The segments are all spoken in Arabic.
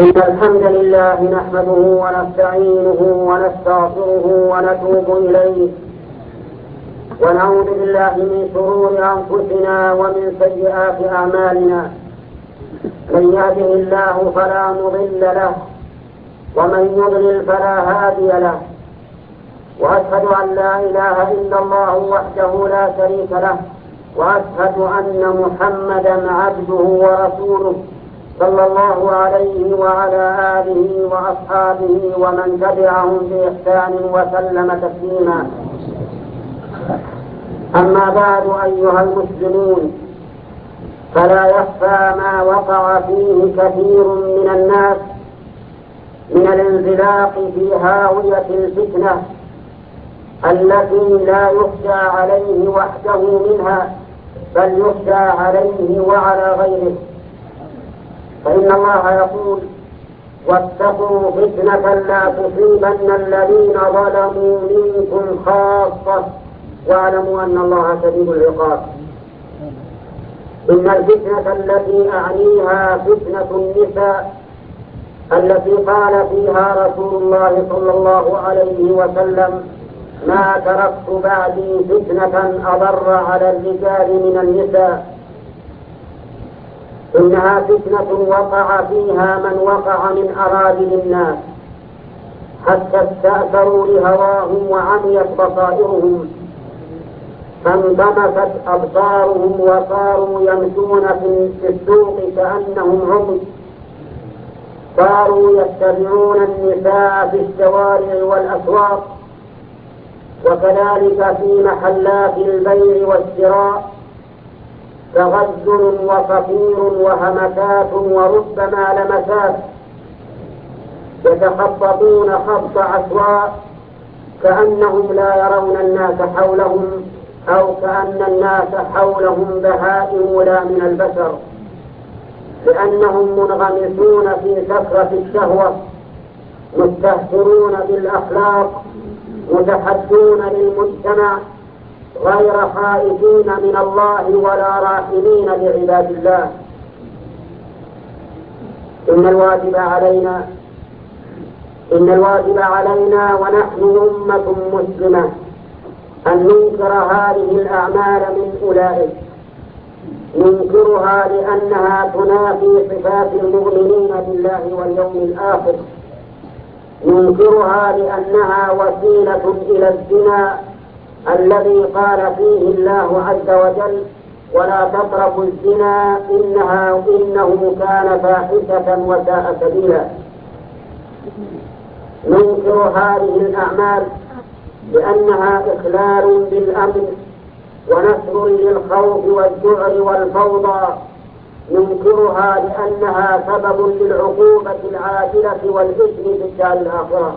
إن الحمد لله نحمده ونستعينه ونستغفره ونتوب إليه ونعوذ بالله من شرور أنفسنا ومن سيئات أعمالنا. من يهده الله فلا مضل له ومن يضلل فلا هادي له، وأشهد أن لا إله إلا الله وحده لا شريك له، وأشهد أن محمدا عبده ورسوله صلى الله عليه وعلى آله وأصحابه ومن تبعهم بإحسان وسلم تسليما. أما بعد أيها المسلمون، فلا يخفى ما وقع فيه كثير من الناس من الانزلاق في هاوية الفتنة التي لا يخشى عليه وحده منها، بل يخشى عليه وعلى غيره. فإن الله يقول: واتقوا فتنة لا تصيبن الذين ظلموا منكم خاصة واعلموا أن الله شديد العقاب. إن الفتنة التي أعنيها فتنة النساء التي قال فيها رسول الله صلى الله عليه وسلم: ما تركت بعدي فتنة أضر على الرجال من النساء. إنها فتنة وقع فيها من وقع من أراذل الناس حتى استأثروا لهواهم وعميت بصائرهم، فانطمست أبصارهم وصاروا يمشون في السوق كأنهم عمي، صاروا يتبعون النساء في الشوارع والأسواق، وكذلك في محلات البيع والشراء، تغزل وصفير وهمسات وربما لمسات، يتخبطون خبط عشواء كأنهم لا يرون الناس حولهم، أو كأن الناس حولهم بهائم لا من البشر، لأنهم منغمسون في سكرة الشهوة، مستهترون بالأخلاق، متحدون للمجتمع، غير خائفين من الله ولا راحمين بعباد الله. إن الواجب علينا ونحن أمة مسلمة أن ننكر هذه الأعمال من أولئك، ننكرها لأنها تنافي صفات المؤمنين بالله واليوم الآخر، ننكرها لأنها وسيلة إلى الزنا الذي قال فيه الله عز وجل: ولا تقربوا الزنا إنه كان فاحشة وساء سبيلا. ننكر هذه الأعمال لأنها إخلال بالأمن ونشر للخوف والذعر والفوضى، ننكرها لأنها سبب للعقوبة العاجلة والإثم في الدار الآخرة.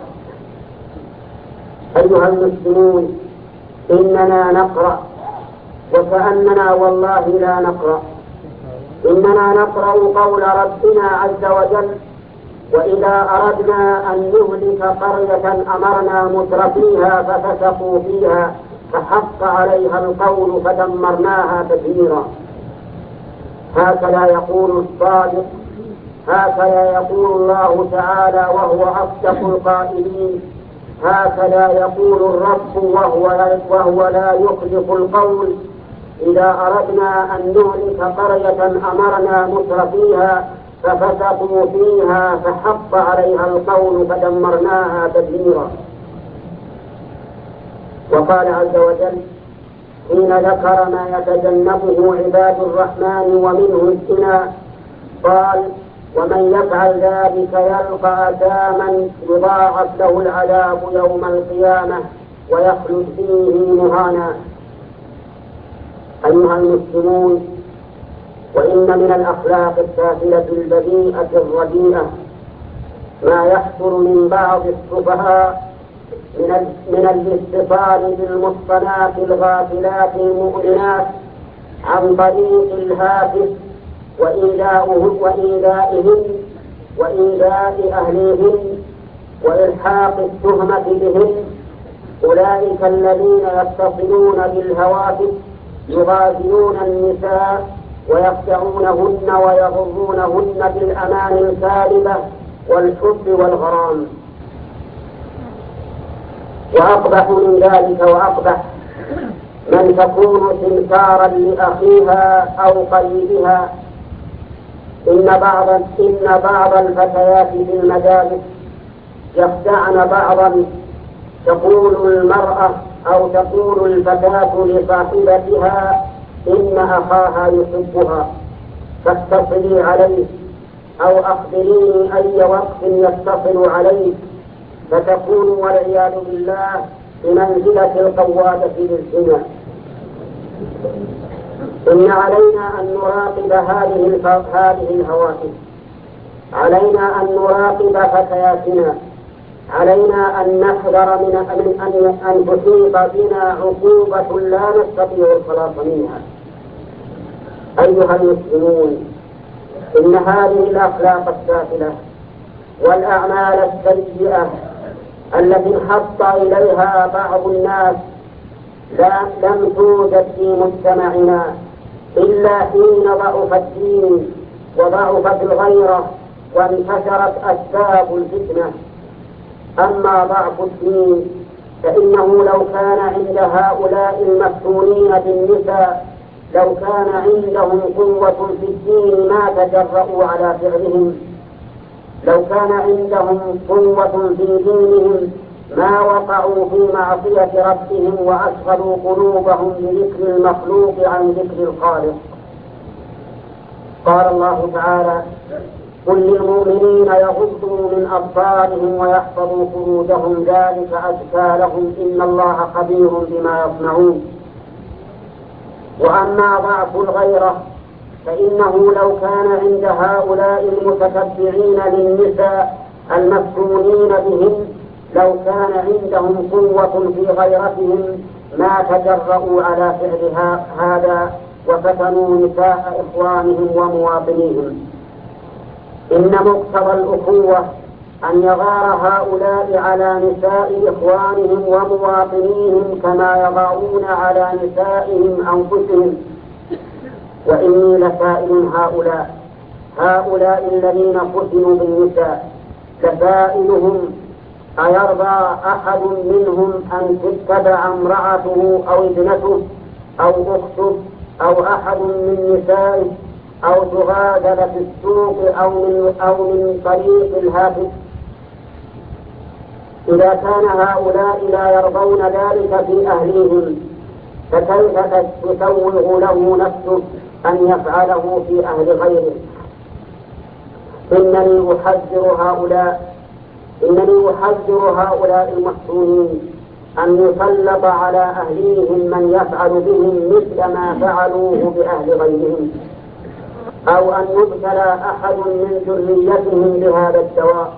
أيها المسلمون، إننا نقرأ وكأننا والله لا نقرأ. إننا نقرأ قول ربنا عز وجل: وإذا أردنا أن نهلك قرية أمرنا مترفيها ففسقوا فيها فحق عليها القول فدمرناها تدميرا. هكذا يقول الصادق، هكذا يقول الله تعالى وهو أصدق القائلين، هكذا يقول الرب وهو لا يخلف القول: إذا أردنا أن نهلك قرية أمرنا مترفيها ففسقوا فيها فحق عليها القول فدمرناها تدميرا. وقال عز وجل حين ذكر ما يتجنبه عباد الرحمن ومنه الزنا قال: ومن يفعل ذلك يلقى أثاما يضاعف له العذاب يوم القيامة ويخلد فيه مهانا. أيها المسلمون، وإن من الأخلاق السافلة البذيئة الرديئة ما يحصل من بعض السفهاء من الاتصال بالمحصنات الغافلات المؤمنات عن طريق الهاتف وإيذائهن وإيذاء أهليهن وإلحاق التهمة بهن. أولئك الذين يتصلون بالهواتف يغازلون النساء ويخدعونهن ويغرونهن بالأمان الكاذبة والحب والغرام. وأقبح من ذلك وأقبح من تكون تنكارا لأخيها أو قريبها. إن بعض الفتيات في المدارس يخدعن بعضا، تقول المرأة أو تقول الفتاة لصاحبتها إن أخاها يحبها فاتصلي عليه، أو أخبريني أي وقت يتصل عليه، فتكون والعياذ بالله بمنزلة القوادة للزنا. إن علينا أن نراقب هذه الهواتف، علينا أن نراقب فتياتنا، علينا أن نحذر من أن تحيط بنا عقوبة لا نستطيع الخلاص منها. أيها المسلمون، إن هذه الأخلاق السافلة والأعمال السيئة التي انحط إليها بعض الناس لم توجد في مجتمعنا إلا حين ضعف الدين وضعفت الغيرة وانتشرت أسباب الفتنة. أما ضعف الدين فإنه لو كان عند هؤلاء المفتونين بالنساء، لو كان عندهم قوة في الدين ما تجرؤوا على فعلهم، لو كان عندهم قوة في دينهم ما وقعوا في معصية ربهم وأشغلوا قلوبهم بذكر المخلوق عن ذكر الخالق. قال الله تعالى: قل للمؤمنين يغضوا من أبصارهم ويحفظوا فروجهم ذلك أزكى لهم إن الله خبير بما يصنعون. وأما ضعف الغيرة فإنه لو كان عند هؤلاء المتتبعين للنساء المفتونين بهم، لو كان عندهم قوة في غيرتهم ما تجرؤوا على فعل هذا وفتنوا نساء إخوانهم ومواطنيهم. إن مقتضى الأخوة أن يغار هؤلاء على نساء إخوانهم ومواطنيهم كما يغارون على نسائهم أنفسهم. وإني لسائل هؤلاء الذين فتنوا بالنساء، لسائلهم: أيرضى أحد منهم أن تتبع امرأته أو ابنته أو أخته أو أحد من نسائه أو تغادر في السوق أو من طريق الهاتف؟ إذا كان هؤلاء لا يرضون ذلك في أهليهم، فكيف تسوغ له نفسه أن يفعله في أهل غيره؟ إنني أحذر هؤلاء المحسونين أن يسلط على أهليهم من يفعل بهم مثل ما فعلوه بأهل غيرهم، أو أن يبتلى أحد من ذريتهم بهذا الدواء.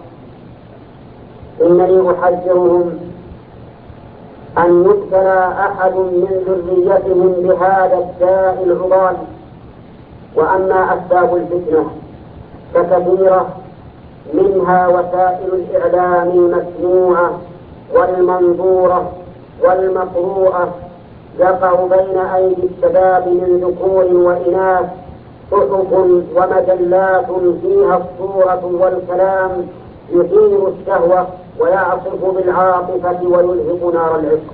إنني أحذرهم أن يبتلى أحد من ذريتهم بهذا الداء العضال. وأما أسباب الفتنة فكثيرة، منها وسائل الإعلام المسموعة والمنظورة والمقروءة يقع بين أيدي الشباب من ذكور وإناث صحف ومجلات فيها الصورة والكلام يثير الشهوة ويعصف بالعاطفة ويلهب نار العشق.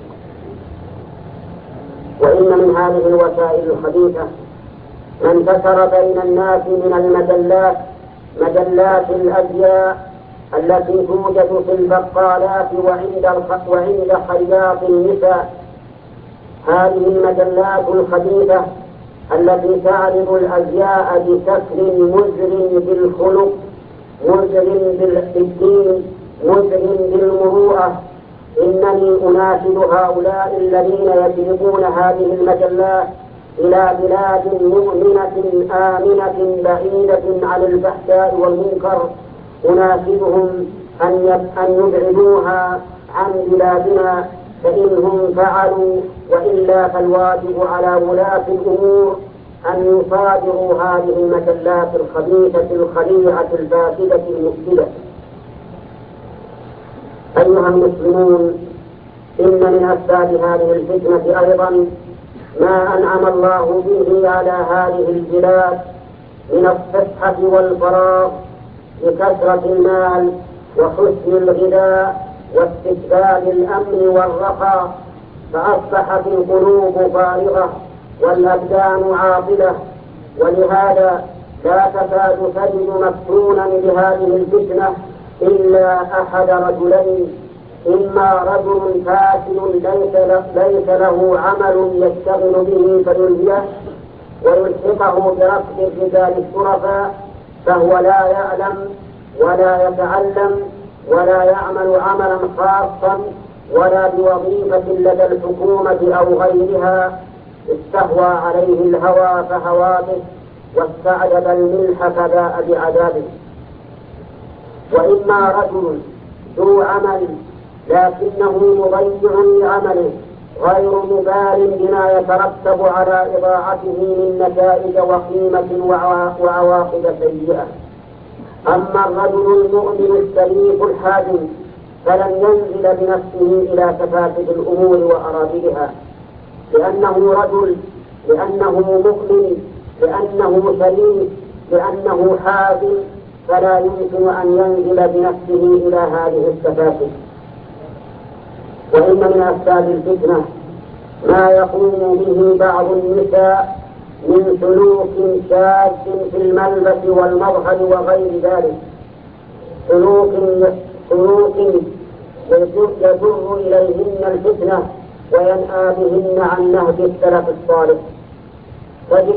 وإن من هذه الوسائل الخبيثة ما انتشر بين الناس من المجلات، مجلات الأزياء التي توجد في البقالات وعند خياط النساء. هذه المجلات الخبيثة التي تعرض الأزياء بشكل مزر بالخلق، مزر بالدين، مزر بالمروءة. إنني أناشد هؤلاء الذين يجلبون هذه المجلات إلى بلاد مؤمنة آمنة بعيدة عن الفحشاء والمنكر، أناشدهم أن يبعدوها عن بلادنا، فإنهم فعلوا، وإلا فالواجب على ولاة الأمور أن يصادروا هذه المجلات الخبيثة الخليعة الفاسدة المفسدة. أيها المسلمون، إن من أسباب هذه الفتنة أيضا ما أنعم الله به على هذه البلاد من الصحة والفراغ بكثرة المال وحسن الغذاء واستتباب الأمن والرخاء، فأصبحت القلوب فارغة والأبدان عاطلة. ولهذا لا تكاد تجد مفتونا بهذه الفتنة إلا أحد رجلين: إما رجل فاسد ليس له عمل يشتغل به فيلهيه ويلحقه بركب الرجال الشرفاء، فهو لا يعلم ولا يتعلم ولا يعمل عملا خاصا ولا بوظيفة لدى الحكومة أو غيرها، استهوى عليه الهوى فهوى به واستعجب الملح فباء بعذابه. وإما رجل ذو عمل لكنه مضيع لعمله غير مبال بما يترتب على إضاعته من نتائج وخيمة وعواقب سيئة. أما الرجل المؤمن الشريف الحازم فلن ينزل بنفسه إلى تفاسد الأمور وأرابلها، لأنه رجل، لأنه مؤمن، لأنه شريف، لأنه حازم، فلا يمكن أن ينزل بنفسه إلى هذه التفاسد. وإن من أسباب الفتنة ما يقوم به بعض النساء من سلوك شاذ في الملبس والمظهر وغير ذلك، سلوك يجر إليهن الفتنة وينأى بهن عن نهج السلف الصالح. تجد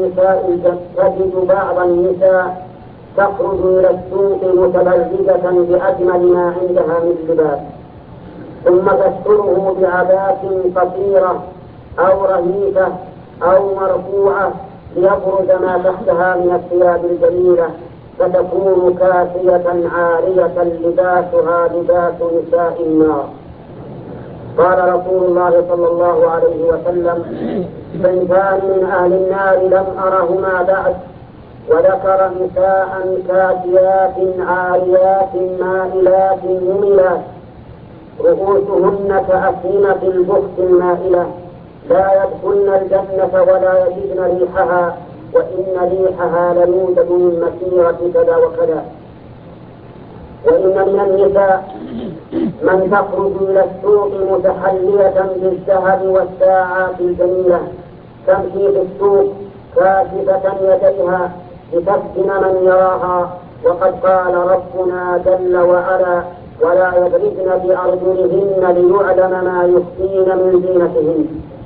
بعض النساء تخرج إلى السوق متبرجة بأجمل ما عندها من لباس، ثم تستره بعباءة قصيرة أو رهيفة أو مرفوعة ليبرز ما تحتها من الثياب الجميلة، فتكون كاسية عارية لباسها لباس نساء النار. قال رسول الله صلى الله عليه وسلم: صنفان من أهل النار لم أرهما بعد، وذكر نساء كاسيات عاريات مائلات مميلات رؤوسهن كأسنمة البخت المائلة، لا يدخلن الجنة ولا يجدن ريحها، وإن ريحها ليوجد من مسيرة كذا وكذا. وإن من النساء من تخرج إلى السوق متحلية بالذهب والساعات الجميلة، تمشي في السوق كاشفة يديها لتفتن من يراها، وقد قال ربنا جل وعلا: ولا يضربن بأرجلهن ليعلم ما يخفين من زينتهن.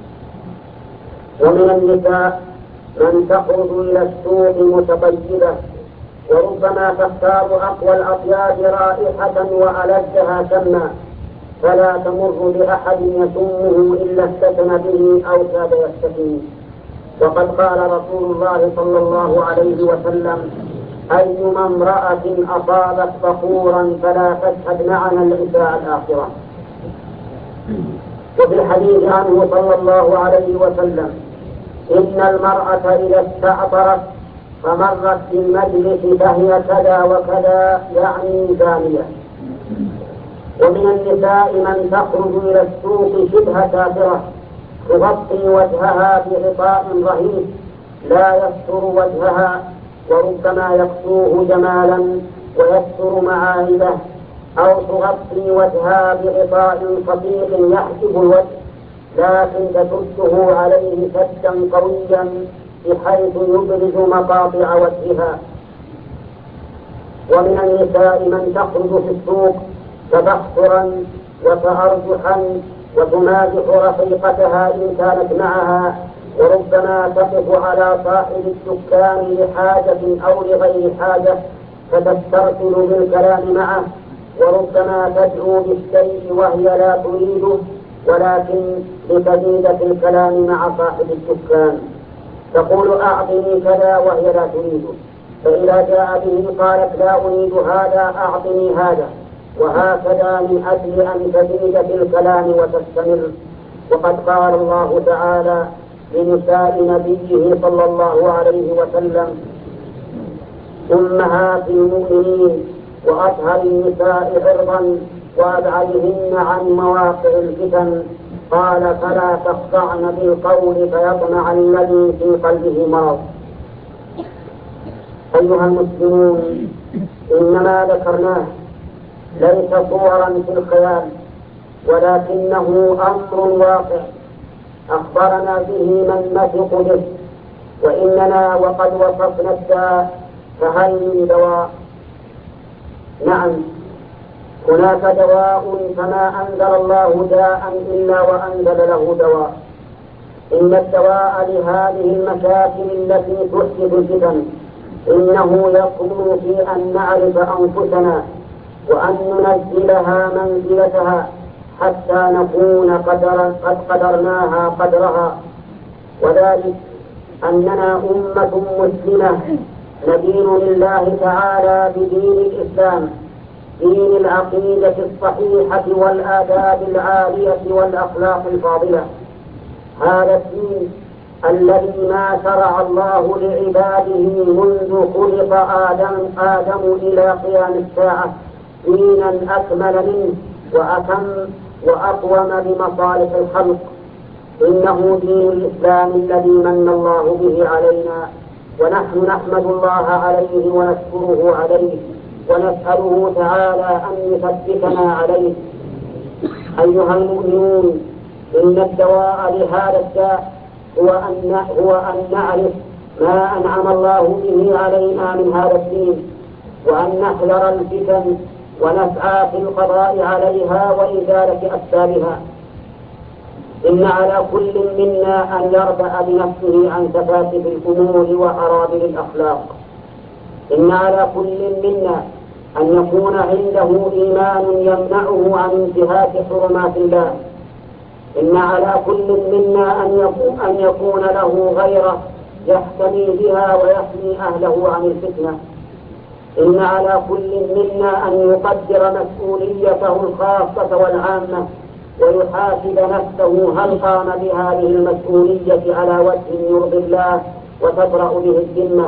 ومن النساء من تخرج إلى السوق متطيبة، وربما تختار أقوى الأطياب رائحة وألذها سما، فلا تمر بأحد يسمه إلا استثنى به أو كاد يستثني. وقد قال رسول الله صلى الله عليه وسلم: أيما امرأة أصابت بخورا فلا تشهد معنا العشاء الآخرة. وفي الحديث عنه صلى الله عليه وسلم: إن المرأة إذا استعطرت فمرت في المجلس فهي كذا وكذا، يعني زانية. ومن النساء من تخرج إلى السوق شبه كافرة، تغطي وجهها بغطاء رهيب لا يستر وجهها، وربما يكسوه جمالا ويستر معايبه، أو تغطي وجهها بغطاء خفيف يحجب الوجه لكن تشده عليه شدا قويا بحيث يبرز مقاطع وجهها. ومن النساء من تخرج في السوق تبخترا وتأرجحا وتمازح رفيقتها إن كانت معها، وربما تقف على صاحب الدكان لحاجة أو لغير حاجة فتسترسل بالكلام معه، وربما تدعو بالشيء وهي لا تريده ولكن لتزيد في الكلام مع صاحب الدكان، تقول: أعطني كذا وهي لا تريده، فإذا جاء به قالت: لا أريد هذا، أعطني هذا، وهكذا من أجل أن تزيد في الكلام وتستمر. وقد قال الله تعالى لنساء نبيه صلى الله عليه وسلم: أمهات المؤمنين وأطهر النساء عرضا وأبعدهن عن مواقع الفتن، قال: فلا تخضعن بالقول فيطمع الذي في قلبه مرض. أيها المسلمون، إنما ذكرناه ليس صورا في الخيال، ولكنه أمر واقع أخبرنا به من نثق به، وإننا وقد وصفنا الداء، فهل من دواء؟ نعم، هناك دواء، فما أنزل الله داء إلا وأنزل له دواء. إن الدواء لهذه المشاكل التي تحدث الفتن إنه يكمن في أن نعرف أنفسنا وأن ننزلها منزلتها حتى نكون قد قدرناها قدرها، وذلك أننا أمة مسلمة ندين لله تعالى بدين الإسلام، دين العقيدة الصحيحة والآداب العالية والأخلاق الفاضلة. هذا الدين الذي ما شرع الله لعباده منذ خلق آدم إلى قيام الساعة دينا أكمل منه وأتم وأقوم بمصالح الخلق. إنه دين الإسلام الذي من الله به علينا، ونحن نحمد الله عليه ونشكره عليه ونسأله تعالى أن يثبتنا عليه. أيها المؤمنون، إن الدواء لهذا الداء هو أن نعرف ما أنعم الله به علينا من هذا الدين، وأن نحذر الفتن ونسعى في القضاء عليها وإزالة أسبابها. إن على كل منا أن يربأ بنفسه عن تفاسد الأمور وأرابل الأخلاق. إن على كل منا أن يكون عنده إيمان يمنعه عن انتهاك حرمات الله. إن على كل منا أن يكون له غيره يحتمي بها ويحمي أهله عن الفتنة. إن على كل منا أن يقدر مسؤوليته الخاصة والعامة ويحاسب نفسه هل قام بهذه المسؤولية على وجه يرضي الله وتبرأ به الذمة.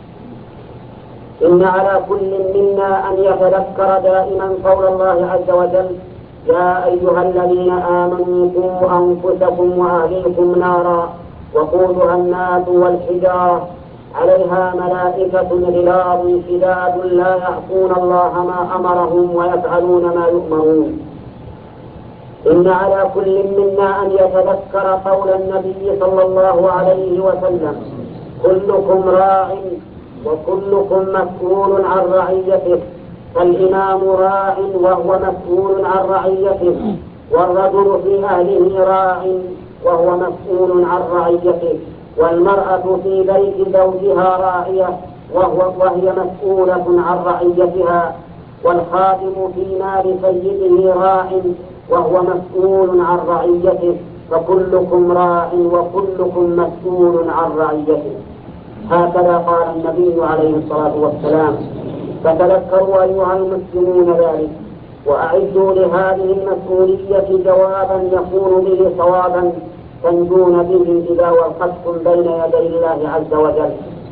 إن على كل منا أن يتذكر دائما قول الله عز وجل: يا أيها الذين آمنوا قوا أنفسكم وأهليكم نارا وقودها الناس والحجارة عليها ملائكة غلاظ شداد لا يعصون الله ما أمرهم ويفعلون ما يؤمرون. إن على كل منا أن يتذكر قول النبي صلى الله عليه وسلم: كلكم راع وكلكم مسؤول عن رعيته، فالإمام راع وهو مسؤول عن رعيته، والرجل في أهله راع وهو مسؤول عن رعيته، والمرأة في بيت زوجها راعية وهي مسؤولة عن رعيتها، والخادم في نار سيده راع وهو مسؤول عن رعيته، فكلكم راع وكلكم مسؤول عن رعيته. هكذا قال النبي عليه الصلاة والسلام. فتذكروا أيها المسلمون ذلك، وأعدوا لهذه المسؤولية جوابا يكون به صوابا تنجون به إذا وقفتم بين يدي الله عز وجل.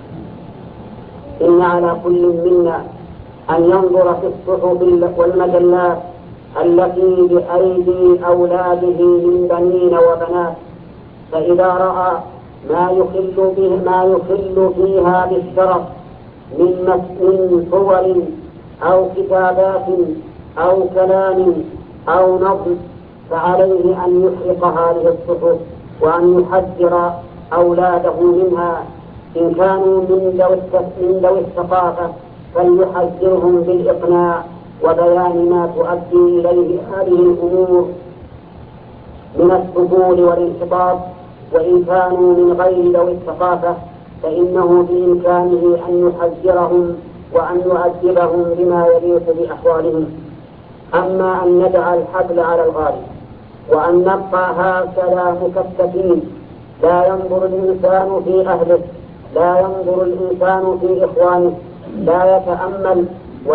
إن على كل منا أن ينظر في الصحف والمجلات التي بأيدي أولاده من بنين وبنات، فإذا رأى ما يخل فيها بالشرف من صور أو كتابات أو كلام أو نظم، فعليه أن يحرق هذه الصحف وأن يحذر أولاده منها. إن كانوا من ذوي الثقافة فليحذرهم بالإقناع وبيان ما تؤدي إليه هذه الأمور من السفول والانحطاط. وإن كانوا من غير ذوي الثقافة فإنه بإمكانه أن يحذرهم وأن يؤدبهم بما يليق بأحوالهم. أما أن ندع الحبل على الغالب وأن نبقى هكذا مكتفين، لا ينظر الإنسان في أهله، لا ينظر الإنسان في إخوانه، لا يتأمل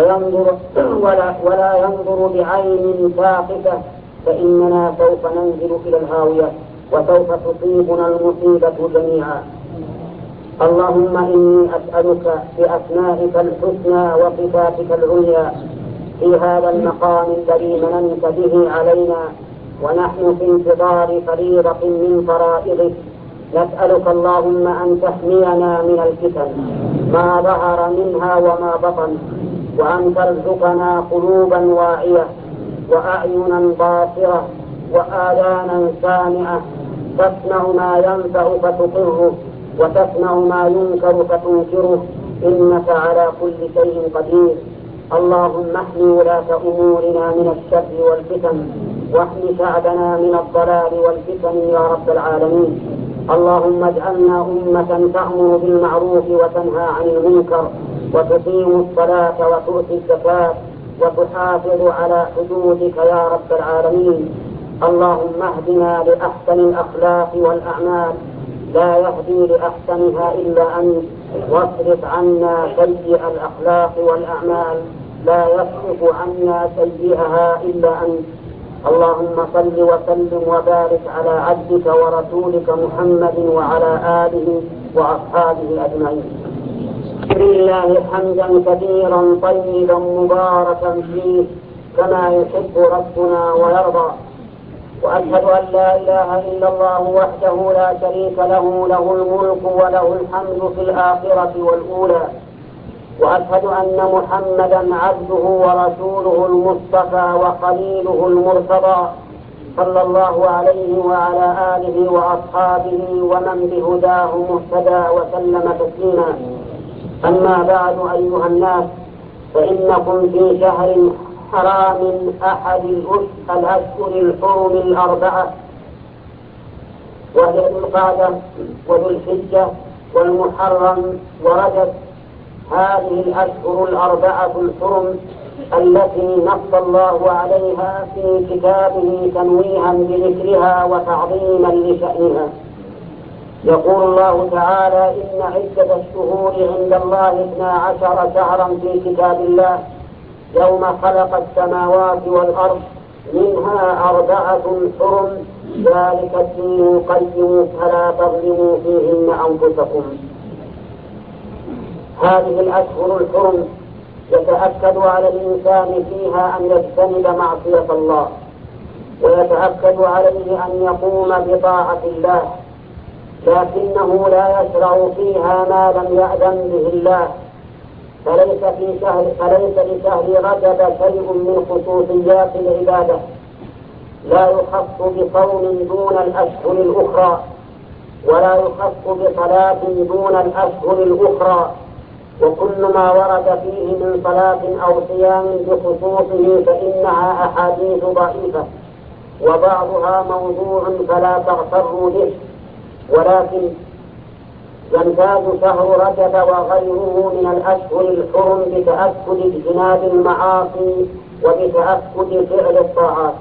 ولا ينظر بعين ساقطة، فإننا سوف ننزل إلى الهاوية وسوف تصيبنا المصيبة جميعا. اللهم إني أسألك بأسمائك الحسنى وصفاتك العليا في هذا المقام الذي مننت به علينا ونحن في انتظار فريضة من فرائضك نسألك اللهم أن تحمينا من الفتن ما ظهر منها وما بطن، وأن ترزقنا قلوبا واعية وأعينا باصرة وآذانا سامعة، تسمع ما ينفع فتقره وتسمع ما ينكر فتنكره، إنك على كل شيء قدير. اللهم احمي ولاة أمورنا من الشر والفتن، واحمي شعبنا من الضلال والفتن يا رب العالمين. اللهم اجعلنا أمة تأمر بالمعروف وتنهى عن المنكر، وتقيم الصلاة وتؤتي الزكاة وتحافظ على حدودك يا رب العالمين. اللهم اهدنا لأحسن الأخلاق والأعمال، لا يهدي لأحسنها إلا أنت، واصرف عنا سيئ الأخلاق والأعمال، لا يصرف عنا سيئها إلا أنت. اللهم صل وسلم وبارك على عبدك ورسولك محمد وعلى آله وأصحابه أجمعين. لله حمدا كثيرا طيبا مباركا فيه كما يحب ربنا ويرضى، وأشهد أن لا إله إلا الله وحده لا شريك له، له الملك وله الحمد في الآخرة والأولى، وأشهد أن محمدا عبده ورسوله المصطفى وخليله المرتضى، صلى الله عليه وعلى آله وأصحابه ومن بهداه مهتدى وسلم تسليما. أما بعد أيها الناس، فإنكم في شهر حرام أحد الأشهر الحرم الأربعة، وهي ذو القعدة وذو الحجة والمحرم ورجب. هذه الأشهر الأربعة الحرم التي نص الله عليها في كتابه تنويها بذكرها وتعظيما لشأنها. يقول الله تعالى: إن عدة الشهور عند الله 12 شهرا في كتاب الله يوم خلق السماوات والأرض منها 4 حرم ذلك الدين القيم فلا تظلموا فيهن أنفسكم. هذه الأشهر الحرم يتأكد على الإنسان فيها أن يجتنب معصية الله، ويتأكد عليه أن يقوم بطاعة الله، لكنه لا يشرع فيها ما لم يأذن به الله. فليس لشهر رجب شيء من خصوصيات العبادة، لا يخص بصوم دون الأشهر الأخرى، ولا يخص بصلاة دون الأشهر الأخرى، وكل ما ورد فيه من صلاة أو صيام بخصوصه فإنها أحاديث ضعيفة، وبعضها موضوع فلا تغتروا به. ولكن يمتاز شهر رجب وغيره من الأشهر الحرم بتأكد اجتناب المعاصي وبتأكد فعل الطاعات.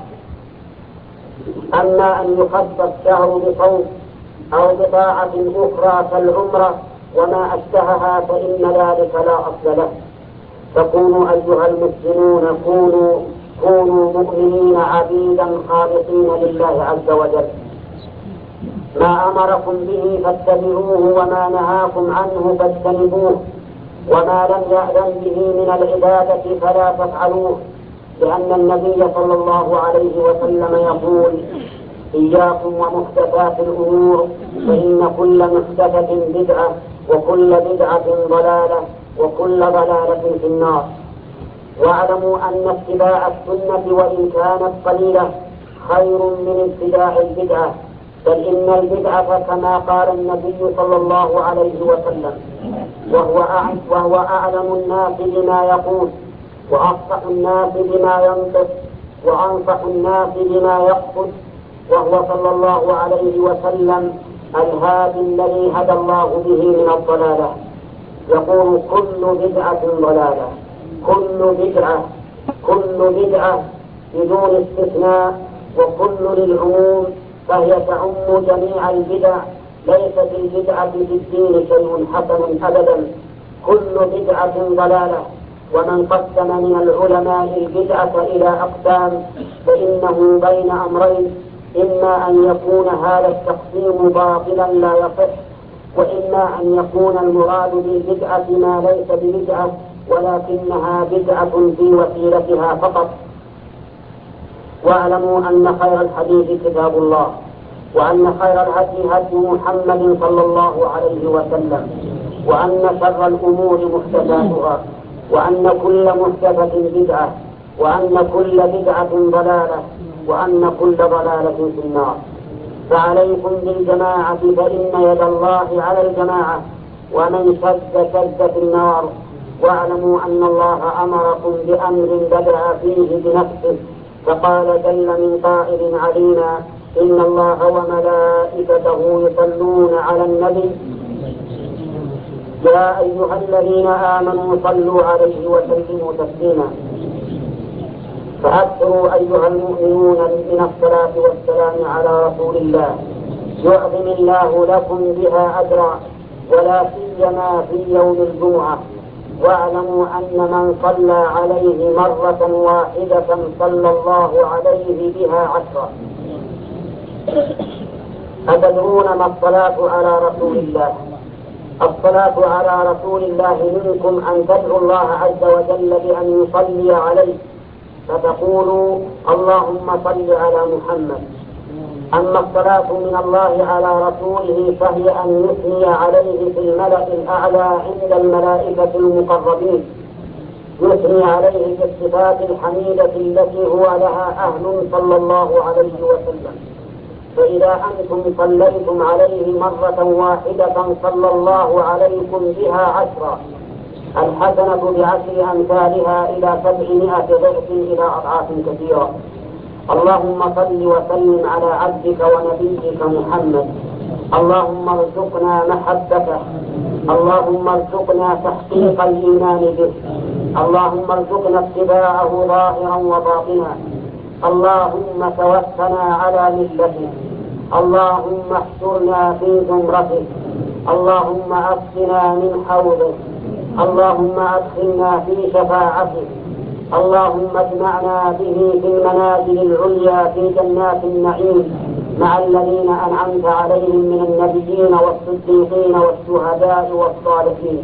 أما أن يخص الشهر بصوم أو بطاعة أخرى كالعمرة وما أشبهها فإن ذلك لا أصل له. فكونوا أيها المسلمون كونوا مؤمنين عبيدا خالصين لله عز وجل. ما أمركم به فاتبعوه وما نهاكم عنه فاجتنبوه، وما لم يأذن به من العبادة فلا تفعلوه، لأن النبي صلى الله عليه وسلم يقول: إياكم ومحدثات الأمور، فإن كل محدثة بدعة، وكل بدعة ضلالة، وكل ضلالة في النار. واعلموا أن اتباع السنة وإن كانت قليلة خير من اتباع البدعة، بل إن البدعة كما قال النبي صلى الله عليه وسلم وهو أعلم الناس بما يقول، وأفصح الناس بما ينطق، وأنصح الناس بما يقصد، وهو صلى الله عليه وسلم الهادي الذي هدى الله به من الضلالة. يقول: كل بدعة ضلالة، كل بدعة بدون استثناء، وكل للعموم، فهي تعم جميع البدع. ليست البدعة في الدين شيء حسن أبدا، كل بدعة ضلالة. ومن قسم من العلماء البدعة إلى أقسام فإنه بين أمرين: إما أن يكون هذا التقسيم باطلا لا يصح، وإما أن يكون المراد بالبدعة ما ليس ببدعة ولكنها بدعة في وسيلتها فقط. واعلموا أن خير الحديث كتاب الله، وأن خير الهدي هدي محمد صلى الله عليه وسلم، وأن شر الأمور محدثاتها، وأن كل محدثة بدعة، وأن كل بدعة ضلالة، وأن كل ضلالة في النار. فعليكم بالجماعة فإن يد الله على الجماعة، ومن شد في النار. واعلموا أن الله أمركم بأمر بدأ فيه بنفسه، فقال جل من قائل علينا: إن الله وملائكته يصلون على النبي يا أيها الذين آمنوا صلوا عليه وسلموا تسليما. فأكثروا أيها المؤمنون من الصلاة والسلام على رسول الله، يعظم الله لكم بها أجرا، ولا سيما في يوم الجمعة. واعلموا أن من صلى عليه مرة واحدة صلى الله عليه بها 10. أتدرون ما الصلاة على رسول الله؟ الصلاة على رسول الله منكم أن تدعوا الله عز وجل بأن يصلي عليه، فتقولوا: اللهم صل على محمد. أما الصلاة من الله على رسوله فهي أن يثني عليه في الملأ الأعلى عند الملائكة المقربين، يثني عليه بالصفات الحميدة التي هو لها أهل صلى الله عليه وسلم. فإذا أنتم صليتم عليه مرة واحدة صلى الله عليكم بها 10. الحسنة ب10 أمثالها إلى 700 ضعف إلى أضعاف كثيرة. اللهم صل وسلم على عبدك ونبيك محمد. اللهم ارزقنا محبته، اللهم ارزقنا تحقيق الإيمان به، اللهم ارزقنا اتباعه ظاهرا وباطنا، اللهم توفنا على ملته، اللهم احشرنا في زمرته، اللهم اسقنا من حوضه، اللهم ادخلنا في شفاعته، اللهم اجمعنا به في المنازل العليا في جنات النعيم مع الذين أنعمت عليهم من النبيين والصديقين والشهداء والصالحين.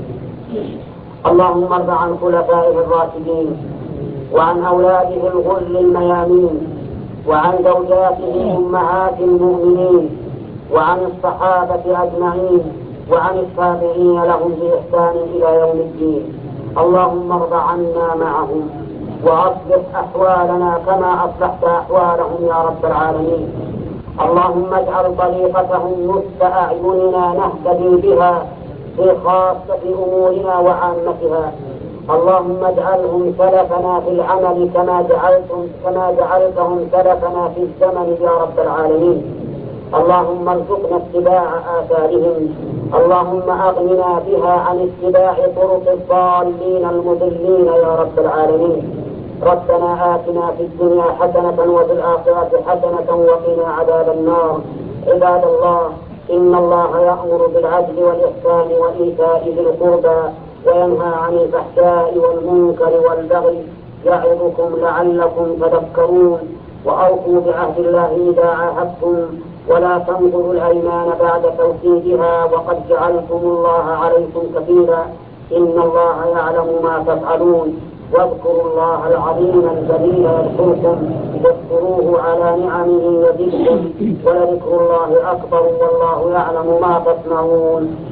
اللهم ارض عن خلفائه الراشدين، وعن أولاده الغر الميامين، وعن زوجاته أمهات المؤمنين، وعن الصحابة أجمعين، وعن التابعين لهم بإحسان إلى يوم الدين. اللهم ارض عنا معهم، وأصلح أحوالنا كما أصلحت أحوالهم يا رب العالمين. اللهم اجعل طريقتهم نصف أعيننا نهتدي بها في خاصة أمورنا وعامتها. اللهم اجعلهم سلفنا في العمل كما جعلتهم سلفنا في الزمن يا رب العالمين. اللهم ارزقنا اتباع آثارهم، اللهم أغننا بها عن اتباع طرق الضالين المضلين يا رب العالمين. ربنا آتنا في الدنيا حسنة وفي الآخرة حسنة وقنا عذاب النار. عباد الله، إن الله يأمر بالعدل والإحسان وإيتاء ذي القربى وينهى عن الفحشاء والمنكر والبغي، يعظكم لعلكم تذكرون. وأوفوا بعهد الله إذا عاهدتم، ولا تنقضوا الأيمان بعد توكيدها، وقد جعلتم الله عليكم كفيلا، إن الله يعلم ما تفعلون. واذكروا الله العظيم الجليل يذكركم، واذكروه على نعمه يزدكم، ولذكر الله أكبر والله يعلم ما تصنعون.